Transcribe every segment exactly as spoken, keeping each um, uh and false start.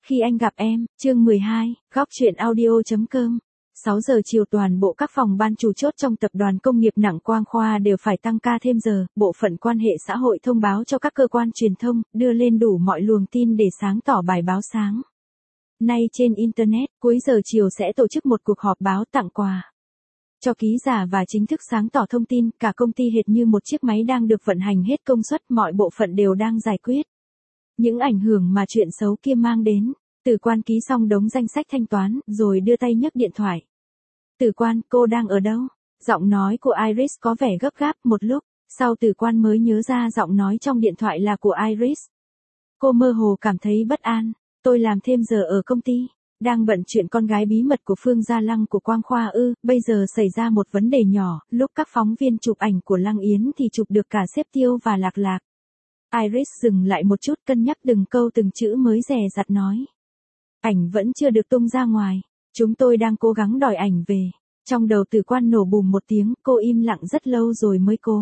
Khi anh gặp em, chương mười hai, góc truyện audio.com. sáu giờ chiều toàn bộ các phòng ban chủ chốt trong tập đoàn công nghiệp nặng Quang Khoa đều phải tăng ca thêm giờ, bộ phận quan hệ xã hội thông báo cho các cơ quan truyền thông, đưa lên đủ mọi luồng tin để sáng tỏ bài báo sáng. Nay trên Internet, cuối giờ chiều sẽ tổ chức một cuộc họp báo tặng quà cho ký giả và chính thức sáng tỏ thông tin, cả công ty hệt như một chiếc máy đang được vận hành hết công suất, mọi bộ phận đều đang giải quyết những ảnh hưởng mà chuyện xấu kia mang đến. Tử Quan ký xong đống danh sách thanh toán, rồi đưa tay nhấc điện thoại. Tử Quan, cô đang ở đâu? Giọng nói của Iris có vẻ gấp gáp, một lúc sau Tử Quan mới nhớ ra giọng nói trong điện thoại là của Iris. Cô mơ hồ cảm thấy bất an. Tôi làm thêm giờ ở công ty, đang bận chuyện con gái bí mật của Phương Gia Lăng của Quang Khoa ư, bây giờ xảy ra một vấn đề nhỏ, lúc các phóng viên chụp ảnh của Lăng Yến thì chụp được cả Xếp Tiêu và Lạc Lạc. Iris dừng lại một chút, cân nhắc từng câu từng chữ mới dè dặt nói. Ảnh vẫn chưa được tung ra ngoài, chúng tôi đang cố gắng đòi ảnh về. Trong đầu Tử Quan nổ bùm một tiếng, cô im lặng rất lâu rồi mới cố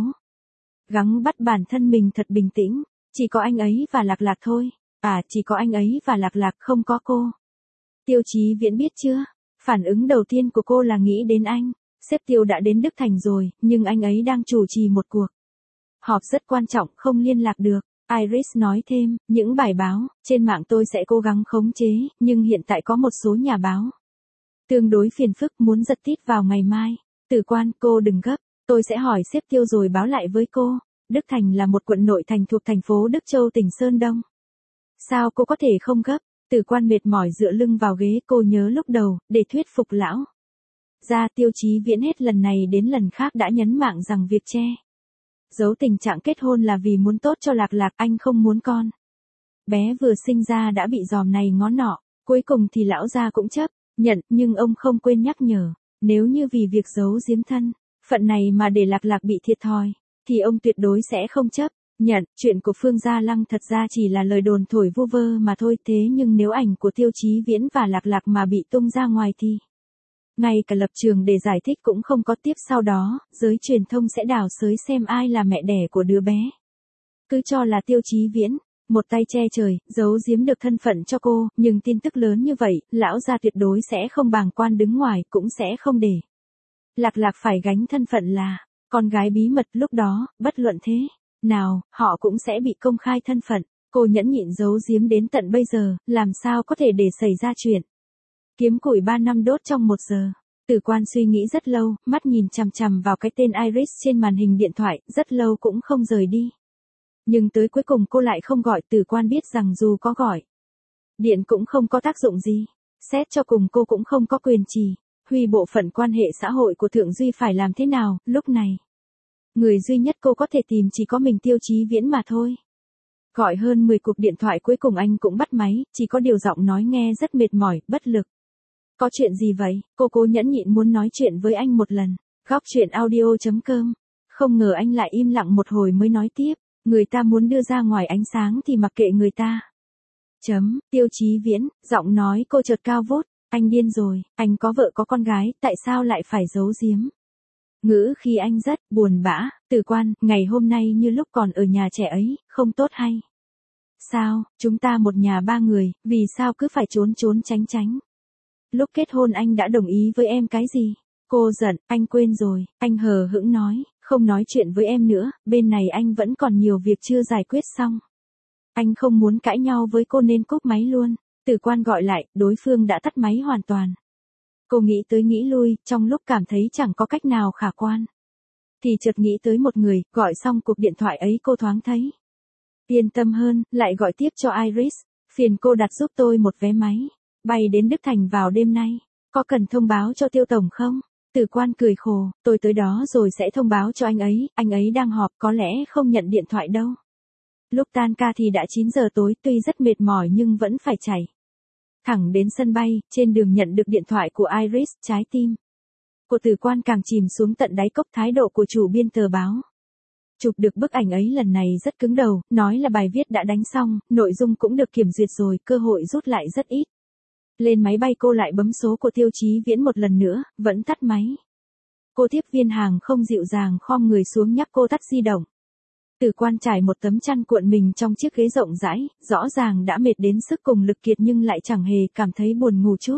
gắng bắt bản thân mình thật bình tĩnh. Chỉ có anh ấy và Lạc Lạc thôi. À, chỉ có anh ấy và Lạc Lạc, không có cô. Tiêu Chí Viễn biết chưa? Phản ứng đầu tiên của cô là nghĩ đến anh. Xếp Tiêu đã đến Đức Thành rồi, nhưng anh ấy đang chủ trì một cuộc họp rất quan trọng, không liên lạc được. Iris nói thêm, những bài báo trên mạng tôi sẽ cố gắng khống chế, nhưng hiện tại có một số nhà báo tương đối phiền phức, muốn giật tít vào ngày mai. Tử Quan, cô đừng gấp, tôi sẽ hỏi Xếp Tiêu rồi báo lại với cô. Đức Thành là một quận nội thành thuộc thành phố Đức Châu, tỉnh Sơn Đông. Sao cô có thể không gấp? Tử Quan mệt mỏi dựa lưng vào ghế, cô nhớ lúc đầu, để thuyết phục lão ra Tiêu Chí Viễn hết lần này đến lần khác đã nhấn mạnh rằng việc che giấu tình trạng kết hôn là vì muốn tốt cho Lạc Lạc, anh không muốn con bé vừa sinh ra đã bị dòm này ngó nọ. Cuối cùng thì lão gia cũng chấp nhận, nhưng ông không quên nhắc nhở, nếu như vì việc giấu giếm thân phận này mà để Lạc Lạc bị thiệt thòi, thì ông tuyệt đối sẽ không chấp nhận. Chuyện của Phương Gia Lăng thật ra chỉ là lời đồn thổi vu vơ mà thôi, thế nhưng nếu ảnh của Tiêu Chí Viễn và Lạc Lạc mà bị tung ra ngoài thì ngay cả lập trường để giải thích cũng không có. Tiếp sau đó, giới truyền thông sẽ đào xới xem ai là mẹ đẻ của đứa bé. Cứ cho là Tiêu Chí Viễn, một tay che trời, giấu giếm được thân phận cho cô, nhưng tin tức lớn như vậy, lão gia tuyệt đối sẽ không bàng quan đứng ngoài, cũng sẽ không để Lạc Lạc phải gánh thân phận là con gái bí mật. Lúc đó, bất luận thế nào, họ cũng sẽ bị công khai thân phận. Cô nhẫn nhịn giấu giếm đến tận bây giờ, làm sao có thể để xảy ra chuyện kiếm củi ba năm đốt trong một giờ. Tử Quan suy nghĩ rất lâu, mắt nhìn chằm chằm vào cái tên Iris trên màn hình điện thoại, rất lâu cũng không rời đi. Nhưng tới cuối cùng cô lại không gọi. Tử Quan biết rằng dù có gọi điện cũng không có tác dụng gì. Xét cho cùng cô cũng không có quyền chỉ huy bộ phận quan hệ xã hội của Thượng Duy phải làm thế nào. Lúc này, người duy nhất cô có thể tìm chỉ có mình Tiêu Chí Viễn mà thôi. Gọi hơn mười cuộc điện thoại cuối cùng anh cũng bắt máy, chỉ có điều giọng nói nghe rất mệt mỏi, bất lực. Có chuyện gì vậy? Cô cố nhẫn nhịn muốn nói chuyện với anh một lần. Góc truyện audio.com. Không ngờ anh lại im lặng một hồi mới nói tiếp. Người ta muốn đưa ra ngoài ánh sáng thì mặc kệ người ta. Chấm, Tiêu Chí Viễn, giọng nói cô chợt cao vút. Anh điên rồi, anh có vợ có con gái, tại sao lại phải giấu giếm? Ngữ khi anh rất buồn bã. Tử Quan, ngày hôm nay như lúc còn ở nhà trẻ ấy, không tốt hay sao? Chúng ta một nhà ba người, vì sao cứ phải trốn trốn tránh tránh? Lúc kết hôn anh đã đồng ý với em cái gì? Cô giận, anh quên rồi. Anh hờ hững nói, không nói chuyện với em nữa, bên này anh vẫn còn nhiều việc chưa giải quyết xong. Anh không muốn cãi nhau với cô nên cúp máy luôn. Tử Quan gọi lại, đối phương đã tắt máy hoàn toàn. Cô nghĩ tới nghĩ lui, trong lúc cảm thấy chẳng có cách nào khả quan, thì chợt nghĩ tới một người. Gọi xong cuộc điện thoại ấy cô thoáng thấy yên tâm hơn, lại gọi tiếp cho Iris. Phiền cô đặt giúp tôi một vé máy bay đến Đức Thành vào đêm nay. Có cần thông báo cho Tiêu tổng không? Tử Quan cười khổ, tôi tới đó rồi sẽ thông báo cho anh ấy, anh ấy đang họp, có lẽ không nhận điện thoại đâu. Lúc tan ca thì đã chín giờ tối, tuy rất mệt mỏi nhưng vẫn phải chạy thẳng đến sân bay. Trên đường nhận được điện thoại của Iris, trái tim của Tử Quan càng chìm xuống tận đáy cốc. Thái độ của chủ biên tờ báo chụp được bức ảnh ấy lần này rất cứng đầu, nói là bài viết đã đánh xong, nội dung cũng được kiểm duyệt rồi, cơ hội rút lại rất ít. Lên máy bay cô lại bấm số của Tiêu Chí Viễn một lần nữa, vẫn tắt máy. Cô tiếp viên hàng không dịu dàng khom người xuống nhắc cô tắt di động. Từ Quan trải một tấm chăn cuộn mình trong chiếc ghế rộng rãi, rõ ràng đã mệt đến sức cùng lực kiệt nhưng lại chẳng hề cảm thấy buồn ngủ chút.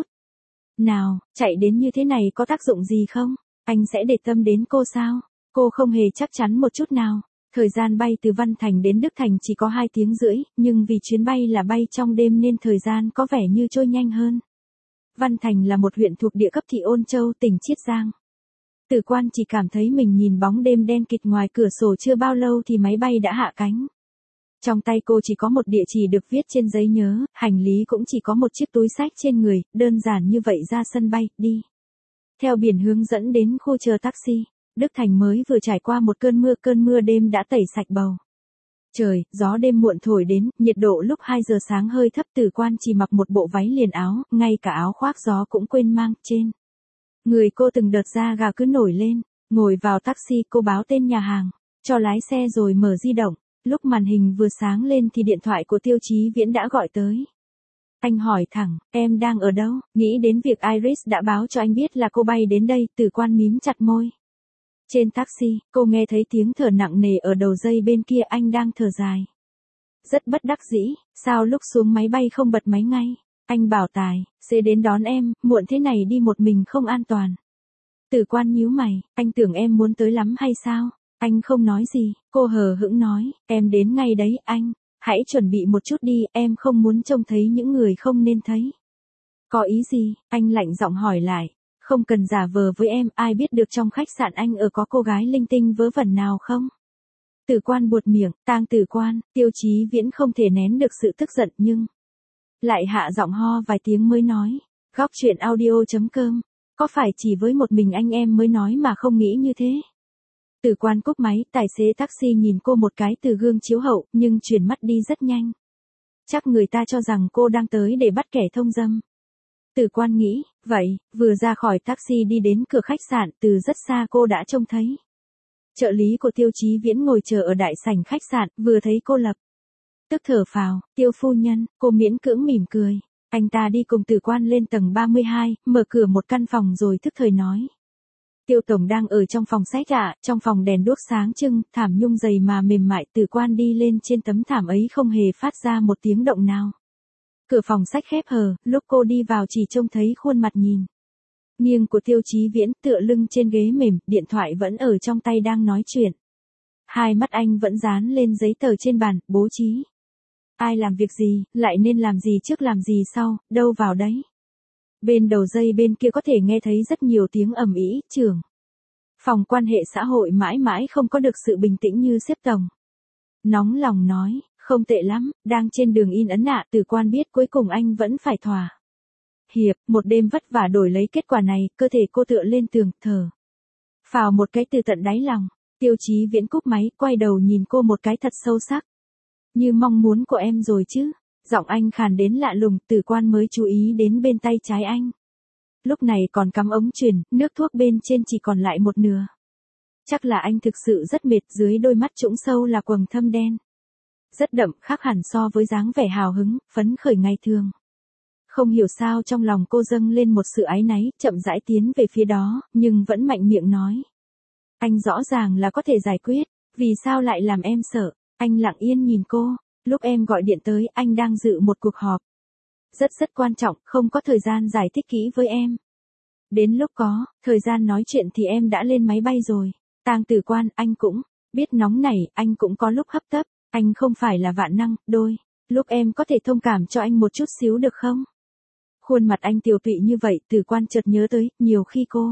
Nào, chạy đến như thế này có tác dụng gì không? Anh sẽ để tâm đến cô sao? Cô không hề chắc chắn một chút nào. Thời gian bay từ Văn Thành đến Đức Thành chỉ có hai tiếng rưỡi, nhưng vì chuyến bay là bay trong đêm nên thời gian có vẻ như trôi nhanh hơn. Văn Thành là một huyện thuộc địa cấp thị Ôn Châu, tỉnh Chiết Giang. Từ Quan chỉ cảm thấy mình nhìn bóng đêm đen kịt ngoài cửa sổ chưa bao lâu thì máy bay đã hạ cánh. Trong tay cô chỉ có một địa chỉ được viết trên giấy nhớ, hành lý cũng chỉ có một chiếc túi xách trên người, đơn giản như vậy ra sân bay, đi. Theo biển hướng dẫn đến khu chờ taxi, Đức Thành mới vừa trải qua một cơn mưa, cơn mưa đêm đã tẩy sạch bầu trời, gió đêm muộn thổi đến, nhiệt độ lúc hai giờ sáng hơi thấp. Từ Quan chỉ mặc một bộ váy liền áo, ngay cả áo khoác gió cũng quên mang, trên người cô từng đợt da gà cứ nổi lên. Ngồi vào taxi, cô báo tên nhà hàng cho lái xe rồi mở di động. Lúc màn hình vừa sáng lên thì điện thoại của Tiêu Chí Viễn đã gọi tới. Anh hỏi thẳng, em đang ở đâu? Nghĩ đến việc Iris đã báo cho anh biết là cô bay đến đây, Từ Quan mím chặt môi. Trên taxi, cô nghe thấy tiếng thở nặng nề ở đầu dây bên kia, anh đang thở dài. Rất bất đắc dĩ, sao lúc xuống máy bay không bật máy ngay? Anh bảo tài, sẽ đến đón em, muộn thế này đi một mình không an toàn. Từ Quan nhíu mày, anh tưởng em muốn tới lắm hay sao? Anh không nói gì, cô hờ hững nói, em đến ngay đấy anh, hãy chuẩn bị một chút đi, em không muốn trông thấy những người không nên thấy. Có ý gì? Anh lạnh giọng hỏi lại, không cần giả vờ với em, ai biết được trong khách sạn anh ở có cô gái linh tinh vớ vẩn nào không? Từ Quan buột miệng, Tang Từ Quan, Tiêu Chí Viễn không thể nén được sự tức giận nhưng lại hạ giọng ho vài tiếng mới nói, góc chuyện audio chấm com, có phải chỉ với một mình anh em mới nói mà không nghĩ như thế? Từ Quan cúp máy, tài xế taxi nhìn cô một cái từ gương chiếu hậu, nhưng chuyển mắt đi rất nhanh. Chắc người ta cho rằng cô đang tới để bắt kẻ thông dâm. Từ Quan nghĩ, vậy, vừa ra khỏi taxi đi đến cửa khách sạn, từ rất xa cô đã trông thấy. Trợ lý của Tiêu Chí Viễn ngồi chờ ở đại sảnh khách sạn, vừa thấy cô lập tức thở phào, Tiêu phu nhân, cô miễn cưỡng mỉm cười. Anh ta đi cùng Từ Quan lên tầng ba mươi hai, mở cửa một căn phòng rồi thức thời nói. Tiêu tổng đang ở trong phòng sách ạ, trong phòng đèn đuốc sáng trưng, thảm nhung dày mà mềm mại. Từ Quan đi lên trên tấm thảm ấy không hề phát ra một tiếng động nào. Cửa phòng sách khép hờ, lúc cô đi vào chỉ trông thấy khuôn mặt nhìn nghiêng của Tiêu Chí Viễn, tựa lưng trên ghế mềm, điện thoại vẫn ở trong tay đang nói chuyện. Hai mắt anh vẫn dán lên giấy tờ trên bàn, bố trí. Ai làm việc gì, lại nên làm gì trước làm gì sau, đâu vào đấy. Bên đầu dây bên kia có thể nghe thấy rất nhiều tiếng ầm ĩ, trưởng phòng quan hệ xã hội mãi mãi không có được sự bình tĩnh như sếp tổng. Nóng lòng nói, không tệ lắm, đang trên đường in ấn ạ. Từ Quan biết cuối cùng anh vẫn phải thỏa hiệp, một đêm vất vả đổi lấy kết quả này, cơ thể cô tựa lên tường, thở phào một cái từ tận đáy lòng. Tiêu Chí Viễn cúp máy, quay đầu nhìn cô một cái thật sâu sắc. Như mong muốn của em rồi chứ. Giọng anh khàn đến lạ lùng, Từ Quan mới chú ý đến bên tay trái anh. Lúc này còn cắm ống truyền, nước thuốc bên trên chỉ còn lại một nửa. Chắc là anh thực sự rất mệt, dưới đôi mắt trũng sâu là quầng thâm đen. Rất đậm, khác hẳn so với dáng vẻ hào hứng, phấn khởi ngày thường. Không hiểu sao trong lòng cô dâng lên một sự áy náy, chậm rãi tiến về phía đó, nhưng vẫn mạnh miệng nói. Anh rõ ràng là có thể giải quyết, vì sao lại làm em sợ? Anh lặng yên nhìn cô, lúc em gọi điện tới, anh đang dự một cuộc họp. Rất rất quan trọng, không có thời gian giải thích kỹ với em. Đến lúc có thời gian nói chuyện thì em đã lên máy bay rồi. Tang Từ Quan, anh cũng biết nóng nảy, anh cũng có lúc hấp tấp, anh không phải là vạn năng, đôi lúc em có thể thông cảm cho anh một chút xíu được không? Khuôn mặt anh tiều tụy như vậy, Từ Quan chợt nhớ tới, nhiều khi cô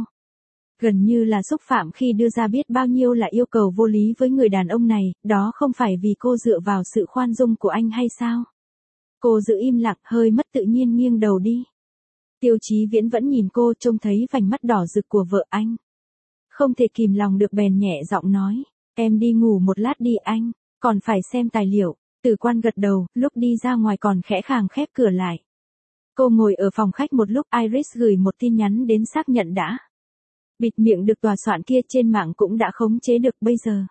gần như là xúc phạm khi đưa ra biết bao nhiêu là yêu cầu vô lý với người đàn ông này, đó không phải vì cô dựa vào sự khoan dung của anh hay sao? Cô giữ im lặng, hơi mất tự nhiên nghiêng đầu đi. Tiêu Chí Viễn vẫn nhìn cô, trông thấy vành mắt đỏ rực của vợ anh. Không thể kìm lòng được bèn nhẹ giọng nói, em đi ngủ một lát đi anh, còn phải xem tài liệu. Từ Quan gật đầu, lúc đi ra ngoài còn khẽ khàng khép cửa lại. Cô ngồi ở phòng khách một lúc, Iris gửi một tin nhắn đến xác nhận đã bịt miệng được tòa soạn kia, trên mạng cũng đã khống chế được, bây giờ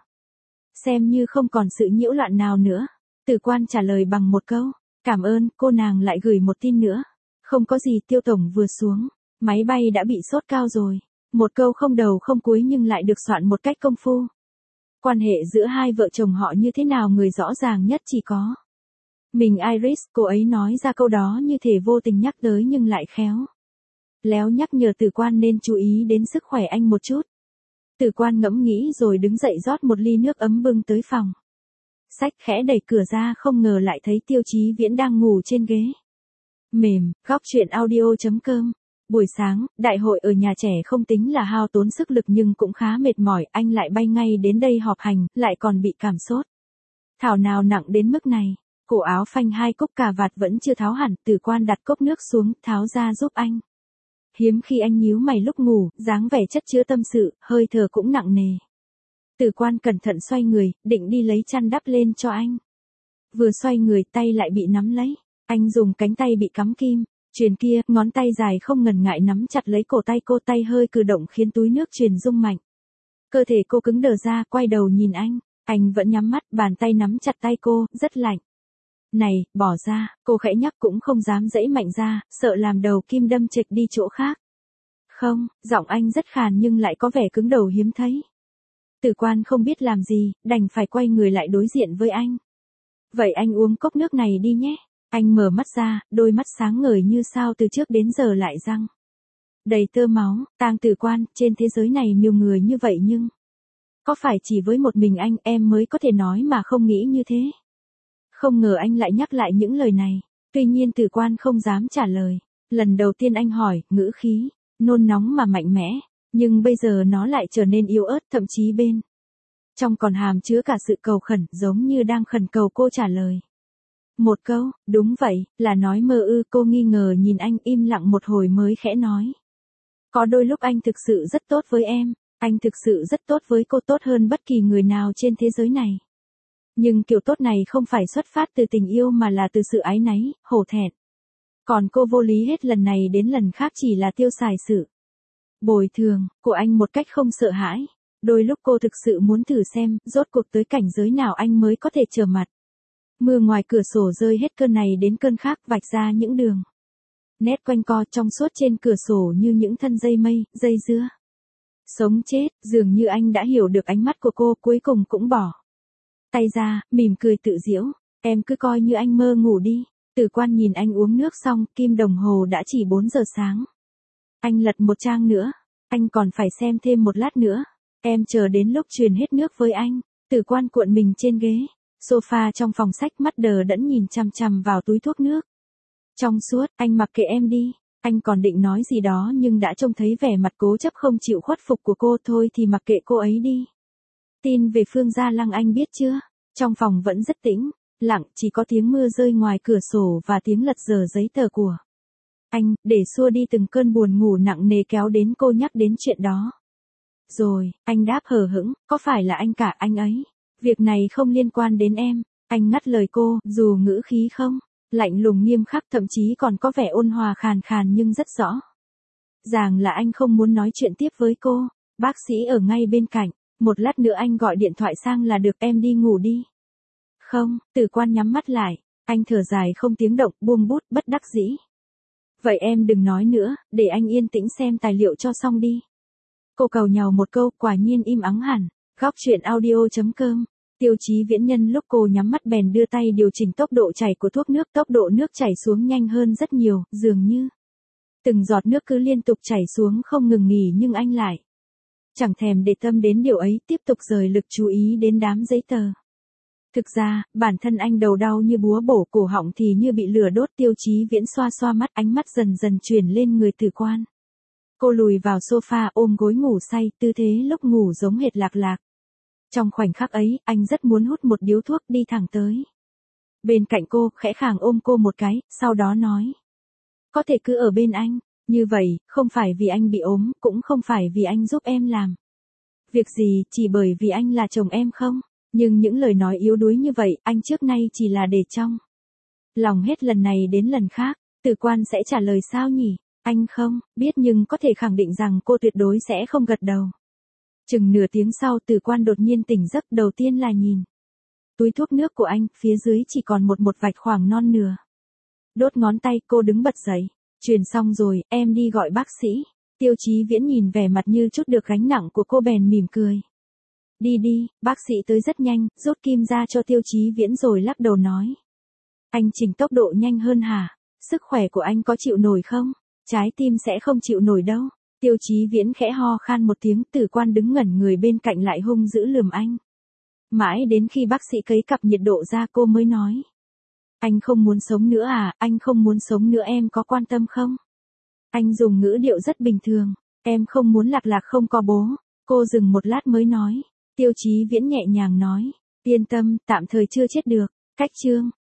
xem như không còn sự nhiễu loạn nào nữa. Từ Quan trả lời bằng một câu, cảm ơn. Cô nàng lại gửi một tin nữa, không có gì, Tiêu tổng vừa xuống máy bay đã bị sốt cao rồi. Một câu không đầu không cuối nhưng lại được soạn một cách công phu. Quan hệ giữa hai vợ chồng họ như thế nào người rõ ràng nhất chỉ có mình Iris, cô ấy nói ra câu đó như thể vô tình nhắc tới nhưng lại khéo léo nhắc nhở Tử Quan nên chú ý đến sức khỏe anh một chút. Tử Quan ngẫm nghĩ rồi đứng dậy rót một ly nước ấm bưng tới phòng. Xách khẽ đẩy cửa ra không ngờ lại thấy Tiêu Chí Viễn đang ngủ trên ghế mềm. Góc truyện audio chấm com. Buổi sáng, đại hội ở nhà trẻ không tính là hao tốn sức lực nhưng cũng khá mệt mỏi, anh lại bay ngay đến đây họp hành, lại còn bị cảm sốt. Thảo nào nặng đến mức này. Cổ áo phanh hai cúc cà vạt vẫn chưa tháo hẳn, Tử Quan đặt cốc nước xuống, tháo ra giúp anh. Hiếm khi anh nhíu mày lúc ngủ, dáng vẻ chất chứa tâm sự, hơi thở cũng nặng nề. Tử Quan cẩn thận xoay người, định đi lấy chăn đắp lên cho anh. Vừa xoay người tay lại bị nắm lấy. Anh dùng cánh tay bị cắm kim. Chuyền kia, ngón tay dài không ngần ngại nắm chặt lấy cổ tay cô, tay hơi cử động khiến túi nước chuyền rung mạnh. Cơ thể cô cứng đờ ra, quay đầu nhìn anh. Anh vẫn nhắm mắt, bàn tay nắm chặt tay cô, rất lạnh. Này, bỏ ra, cô khẽ nhắc cũng không dám giãy mạnh ra, sợ làm đầu kim đâm chệch đi chỗ khác. Không, giọng anh rất khàn nhưng lại có vẻ cứng đầu hiếm thấy. Tử Quan không biết làm gì, đành phải quay người lại đối diện với anh. Vậy anh uống cốc nước này đi nhé. Anh mở mắt ra, đôi mắt sáng ngời như sao từ trước đến giờ lại răng đầy tơ máu. Tang Tử Quan, trên thế giới này nhiều người như vậy nhưng có phải chỉ với một mình anh em mới có thể nói mà không nghĩ như thế? Không ngờ anh lại nhắc lại những lời này. Tuy nhiên Tử Quan không dám trả lời. Lần đầu tiên anh hỏi, ngữ khí nôn nóng mà mạnh mẽ, nhưng bây giờ nó lại trở nên yếu ớt, thậm chí bên trong còn hàm chứa cả sự cầu khẩn, giống như đang khẩn cầu cô trả lời. Một câu, đúng vậy, là nói mơ ư? Cô nghi ngờ nhìn anh, im lặng một hồi mới khẽ nói. Có đôi lúc anh thực sự rất tốt với em, anh thực sự rất tốt với cô, tốt hơn bất kỳ người nào trên thế giới này. Nhưng kiểu tốt này không phải xuất phát từ tình yêu mà là từ sự áy náy, hổ thẹn. Còn cô vô lý hết lần này đến lần khác chỉ là tiêu xài sự bồi thường của anh một cách không sợ hãi. Đôi lúc cô thực sự muốn thử xem, rốt cuộc tới cảnh giới nào anh mới có thể trở mặt. Mưa ngoài cửa sổ rơi hết cơn này đến cơn khác, vạch ra những đường nét quanh co trong suốt trên cửa sổ như những thân dây mây, dây dưa. Sống chết, dường như anh đã hiểu được ánh mắt của cô, cuối cùng cũng bỏ tay ra, mỉm cười tự giễu. Em cứ coi như anh mơ ngủ đi. Tử Quan nhìn anh uống nước xong, kim đồng hồ đã chỉ bốn giờ sáng. Anh lật một trang nữa. Anh còn phải xem thêm một lát nữa. Em chờ đến lúc truyền hết nước với anh. Tử Quan cuộn mình trên ghế sofa trong phòng sách, mắt đờ đẫn nhìn chằm chằm vào túi thuốc nước trong suốt. Anh mặc kệ em đi. Anh còn định nói gì đó nhưng đã trông thấy vẻ mặt cố chấp không chịu khuất phục của cô. Thôi thì mặc kệ cô ấy đi. Tin về Phương Gia Lăng anh biết chưa? Trong phòng vẫn rất tĩnh lặng, chỉ có tiếng mưa rơi ngoài cửa sổ và tiếng lật dở giấy tờ của anh, để xua đi từng cơn buồn ngủ nặng nề kéo đến. Cô nhắc đến chuyện đó. Rồi, anh đáp hờ hững, có phải là anh cả anh ấy? Việc này không liên quan đến em. Anh ngắt lời cô, dù ngữ khí không lạnh lùng nghiêm khắc, thậm chí còn có vẻ ôn hòa khàn khàn nhưng rất rõ ràng là anh không muốn nói chuyện tiếp với cô. Bác sĩ ở ngay bên cạnh. Một lát nữa anh gọi điện thoại sang là được, em đi ngủ đi. Không, Tử Quan nhắm mắt lại. Anh thở dài không tiếng động, buông bút, bất đắc dĩ. Vậy em đừng nói nữa, để anh yên tĩnh xem tài liệu cho xong đi. Cô cầu nhàu một câu, quả nhiên im ắng hẳn. Góc truyện audio chấm com. Tiêu Chí Viễn nhân lúc cô nhắm mắt bèn đưa tay điều chỉnh tốc độ chảy của thuốc nước. Tốc độ nước chảy xuống nhanh hơn rất nhiều, dường như từng giọt nước cứ liên tục chảy xuống không ngừng nghỉ, nhưng anh lại chẳng thèm để tâm đến điều ấy, tiếp tục rời lực chú ý đến đám giấy tờ. Thực ra, bản thân anh đầu đau như búa bổ, cổ họng thì như bị lửa đốt. Tiêu Chí Viễn xoa xoa mắt, ánh mắt dần dần chuyển lên người Tử Quan. Cô lùi vào sofa ôm gối ngủ say, tư thế lúc ngủ giống hệt Lạc Lạc. Trong khoảnh khắc ấy, anh rất muốn hút một điếu thuốc, đi thẳng tới bên cạnh cô, khẽ khàng ôm cô một cái, sau đó nói. Có thể cứ ở bên anh, như vậy, không phải vì anh bị ốm, cũng không phải vì anh giúp em làm việc gì, chỉ bởi vì anh là chồng em không? Nhưng những lời nói yếu đuối như vậy, anh trước nay chỉ là để trong lòng hết lần này đến lần khác. Tử Quan sẽ trả lời sao nhỉ? Anh không biết nhưng có thể khẳng định rằng cô tuyệt đối sẽ không gật đầu. Chừng nửa tiếng sau, Tử Quan đột nhiên tỉnh giấc, đầu tiên là nhìn túi thuốc nước của anh, phía dưới chỉ còn một một vạch khoảng non nửa đốt ngón tay. Cô đứng bật dậy. Truyền xong rồi, em đi gọi bác sĩ. Tiêu Chí Viễn nhìn vẻ mặt như chút được gánh nặng của cô bèn mỉm cười. Đi đi, bác sĩ tới rất nhanh, rút kim ra cho Tiêu Chí Viễn rồi lắc đầu nói. Anh chỉnh tốc độ nhanh hơn hả? Sức khỏe của anh có chịu nổi không? Trái tim sẽ không chịu nổi đâu. Tiêu Chí Viễn khẽ ho khan một tiếng, Tử Quan đứng ngẩn người bên cạnh lại hung dữ lườm anh. Mãi đến khi bác sĩ cấy cặp nhiệt độ ra cô mới nói. Anh không muốn sống nữa à, anh không muốn sống nữa em có quan tâm không? Anh dùng ngữ điệu rất bình thường, em không muốn Lạc Lạc không có bố. Cô dừng một lát mới nói. Tiêu Chí Viễn nhẹ nhàng nói. Yên tâm, tạm thời chưa chết được. Cách chương.